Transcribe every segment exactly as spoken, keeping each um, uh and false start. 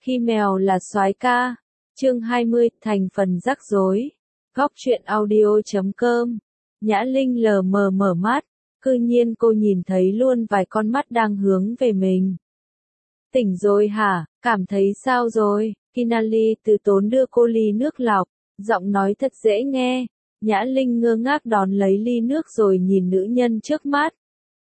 Khi mèo là soái ca. Chương hai mươi, thành phần rắc rối. Góc truyện audio chấm com. Nhã Linh lờ mờ mở mắt, cư nhiên cô nhìn thấy luôn vài con mắt đang hướng về mình. Tỉnh rồi hả, cảm thấy sao rồi? Kinali từ tốn đưa cô ly nước lọc, giọng nói thật dễ nghe. Nhã Linh ngơ ngác đón lấy ly nước rồi nhìn nữ nhân trước mắt.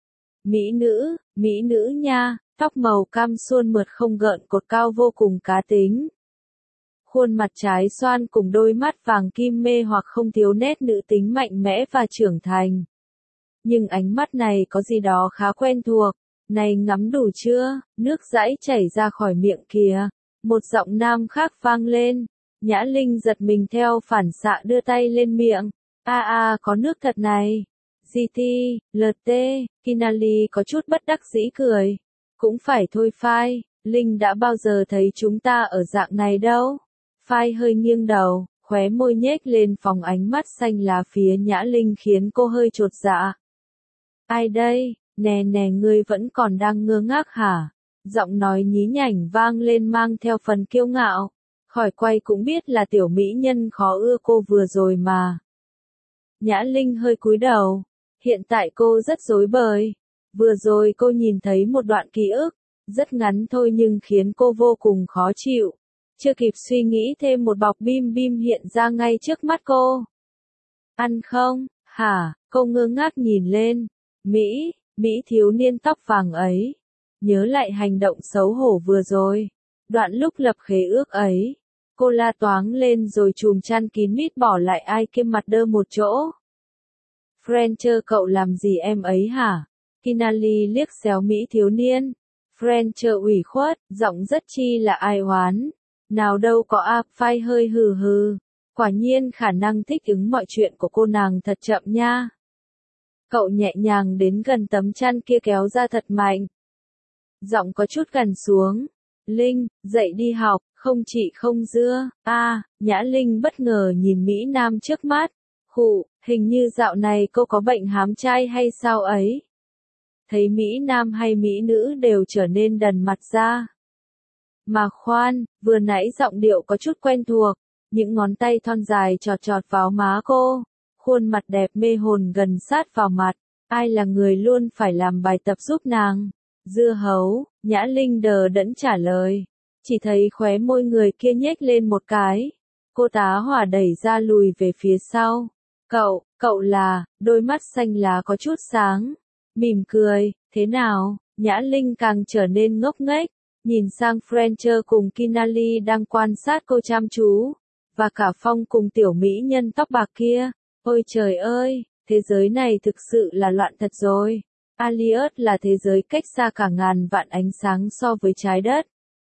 Mỹ nữ, mỹ nữ nha, tóc màu cam suôn mượt không gợn cột cao vô cùng cá tính. Khuôn mặt trái xoan cùng đôi mắt vàng kim mê hoặc không thiếu nét nữ tính mạnh mẽ và trưởng thành. Nhưng ánh mắt này có gì đó khá quen thuộc. Này ngắm đủ chưa, nước dãi chảy ra khỏi miệng kìa. Một giọng nam khác vang lên. Nhã Linh giật mình theo phản xạ đưa tay lên miệng. A a có nước thật này. giê tê, lờ tê, Kinali có chút bất đắc dĩ cười. Cũng phải thôi Phai, Linh đã bao giờ thấy chúng ta ở dạng này đâu. Phai hơi nghiêng đầu, khóe môi nhếch lên phóng ánh mắt xanh lá phía Nhã Linh khiến cô hơi chột dạ. Ai đây, nè nè ngươi vẫn còn đang ngơ ngác hả? Giọng nói nhí nhảnh vang lên mang theo phần kiêu ngạo. Khỏi quay cũng biết là tiểu mỹ nhân khó ưa cô vừa rồi mà. Nhã Linh hơi cúi đầu. Hiện tại cô rất rối bời. Vừa rồi cô nhìn thấy một đoạn ký ức, rất ngắn thôi nhưng khiến cô vô cùng khó chịu. Chưa kịp suy nghĩ thêm một bọc bim bim hiện ra ngay trước mắt cô. Ăn không, hả, cô ngơ ngác nhìn lên. Mỹ, Mỹ thiếu niên tóc vàng ấy. Nhớ lại hành động xấu hổ vừa rồi. Đoạn lúc lập khế ước ấy. Cô la toáng lên rồi chùm chăn kín mít bỏ lại ai kia mặt đơ một chỗ. Frencher cậu làm gì em ấy hả? Kinali liếc xéo Mỹ thiếu niên. Frencher ủy khuất, giọng rất chi là ai oán. Nào đâu có áp, Phai hơi hừ hừ. Quả nhiên khả năng thích ứng mọi chuyện của cô nàng thật chậm nha. Cậu nhẹ nhàng đến gần tấm chăn kia kéo ra thật mạnh. Giọng có chút gần xuống. Linh, dậy đi học, không chị không dưa. A, à, Nhã Linh bất ngờ nhìn Mỹ Nam trước mắt. Khụ, hình như dạo này cô có bệnh hám trai hay sao ấy. Thấy Mỹ Nam hay Mỹ nữ đều trở nên đần mặt ra. Mà khoan, vừa nãy giọng điệu có chút quen thuộc, những ngón tay thon dài chọt chọt vào má cô, khuôn mặt đẹp mê hồn gần sát vào mặt, ai là người luôn phải làm bài tập giúp nàng? Dưa hấu, Nhã Linh đờ đẫn trả lời, chỉ thấy khóe môi người kia nhếch lên một cái, cô tá hỏa đẩy ra lùi về phía sau. Cậu, cậu là, đôi mắt xanh lá có chút sáng, mỉm cười, thế nào? Nhã Linh càng trở nên ngốc nghếch. Nhìn sang Frencher cùng Kinali đang quan sát cô chăm chú, và cả Phong cùng tiểu mỹ nhân tóc bạc kia. Ôi trời ơi, thế giới này thực sự là loạn thật rồi. Aliot là thế giới cách xa cả ngàn vạn ánh sáng so với trái đất.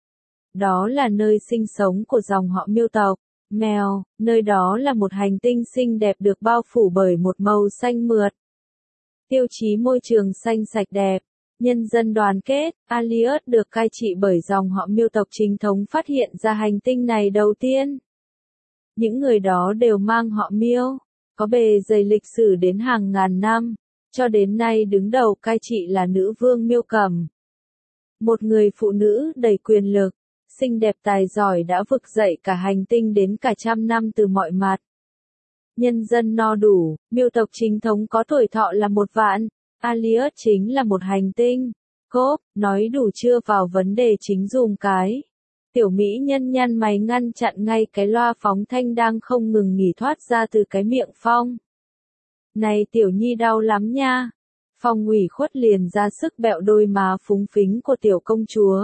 Đó là nơi sinh sống của dòng họ Miêu tộc, mèo, nơi đó là một hành tinh xinh đẹp được bao phủ bởi một màu xanh mượt. Tiêu chí môi trường xanh sạch đẹp. Nhân dân đoàn kết, Aliot được cai trị bởi dòng họ Miêu tộc chính thống phát hiện ra hành tinh này đầu tiên. Những người đó đều mang họ Miêu, có bề dày lịch sử đến hàng ngàn năm, cho đến nay đứng đầu cai trị là nữ vương Miêu Cầm. Một người phụ nữ đầy quyền lực, xinh đẹp tài giỏi đã vực dậy cả hành tinh đến cả trăm năm từ mọi mặt. Nhân dân no đủ, Miêu tộc chính thống có tuổi thọ là một vạn. Aliot chính là một hành tinh. Cốp, nói đủ chưa vào vấn đề chính dùm cái. Tiểu mỹ nhân nhăn mày ngăn chặn ngay cái loa phóng thanh đang không ngừng nghỉ thoát ra từ cái miệng Phong. Này tiểu nhi đau lắm nha. Phong ủy khuất liền ra sức bẹo đôi má phúng phính của tiểu công chúa.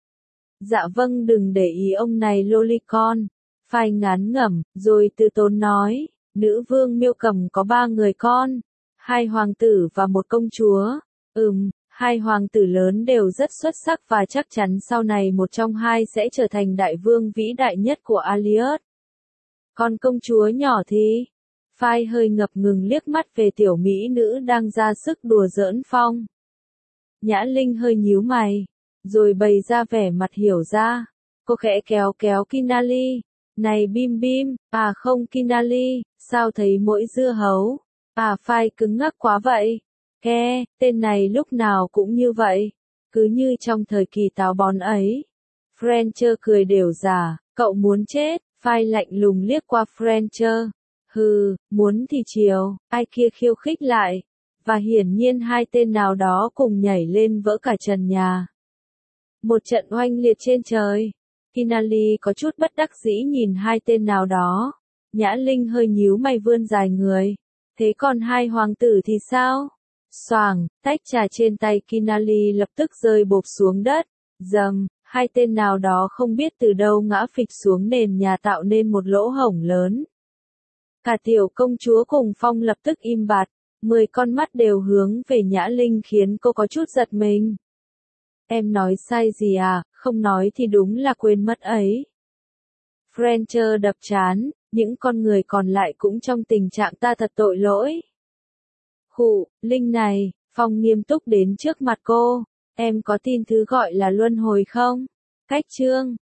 Dạ vâng đừng để ý ông này lolicon. Phai ngán ngẩm, rồi từ tốn nói, nữ vương Miêu Cầm có ba người con. Hai hoàng tử và một công chúa. Ừm, hai hoàng tử lớn đều rất xuất sắc và chắc chắn sau này một trong hai sẽ trở thành đại vương vĩ đại nhất của Aliot. Còn công chúa nhỏ thì? Phai hơi ngập ngừng liếc mắt về tiểu mỹ nữ đang ra sức đùa giỡn Phong. Nhã Linh hơi nhíu mày, rồi bày ra vẻ mặt hiểu ra. Cô khẽ kéo kéo Kinali. Này Bim Bim, à không Kinali, sao thấy mỗi dưa hấu? À Phai cứng ngắc quá vậy. Ke, tên này lúc nào cũng như vậy. Cứ như trong thời kỳ táo bón ấy. Frencher cười đều giả, cậu muốn chết, phai lạnh lùng liếc qua Frencher. Hừ, muốn thì chiều, ai kia khiêu khích lại. Và hiển nhiên hai tên nào đó cùng nhảy lên vỡ cả trần nhà. Một trận oanh liệt trên trời. Kinali có chút bất đắc dĩ nhìn hai tên nào đó. Nhã Linh hơi nhíu mày vươn dài người. Thế còn hai hoàng tử thì sao? Xoàng, tách trà trên tay Kinali lập tức rơi bộp xuống đất. Dầm, hai tên nào đó không biết từ đâu ngã phịch xuống nền nhà tạo nên một lỗ hổng lớn. Cả tiểu công chúa cùng Phong lập tức im bặt, mười con mắt đều hướng về Nhã Linh khiến cô có chút giật mình. Em nói sai gì à, không nói thì đúng là quên mất ấy. Frencher đập trán, những con người còn lại cũng trong tình trạng ta thật tội lỗi. Khụ, Linh này, Phong nghiêm túc đến trước mặt cô, em có tin thứ gọi là luân hồi không? Cách chương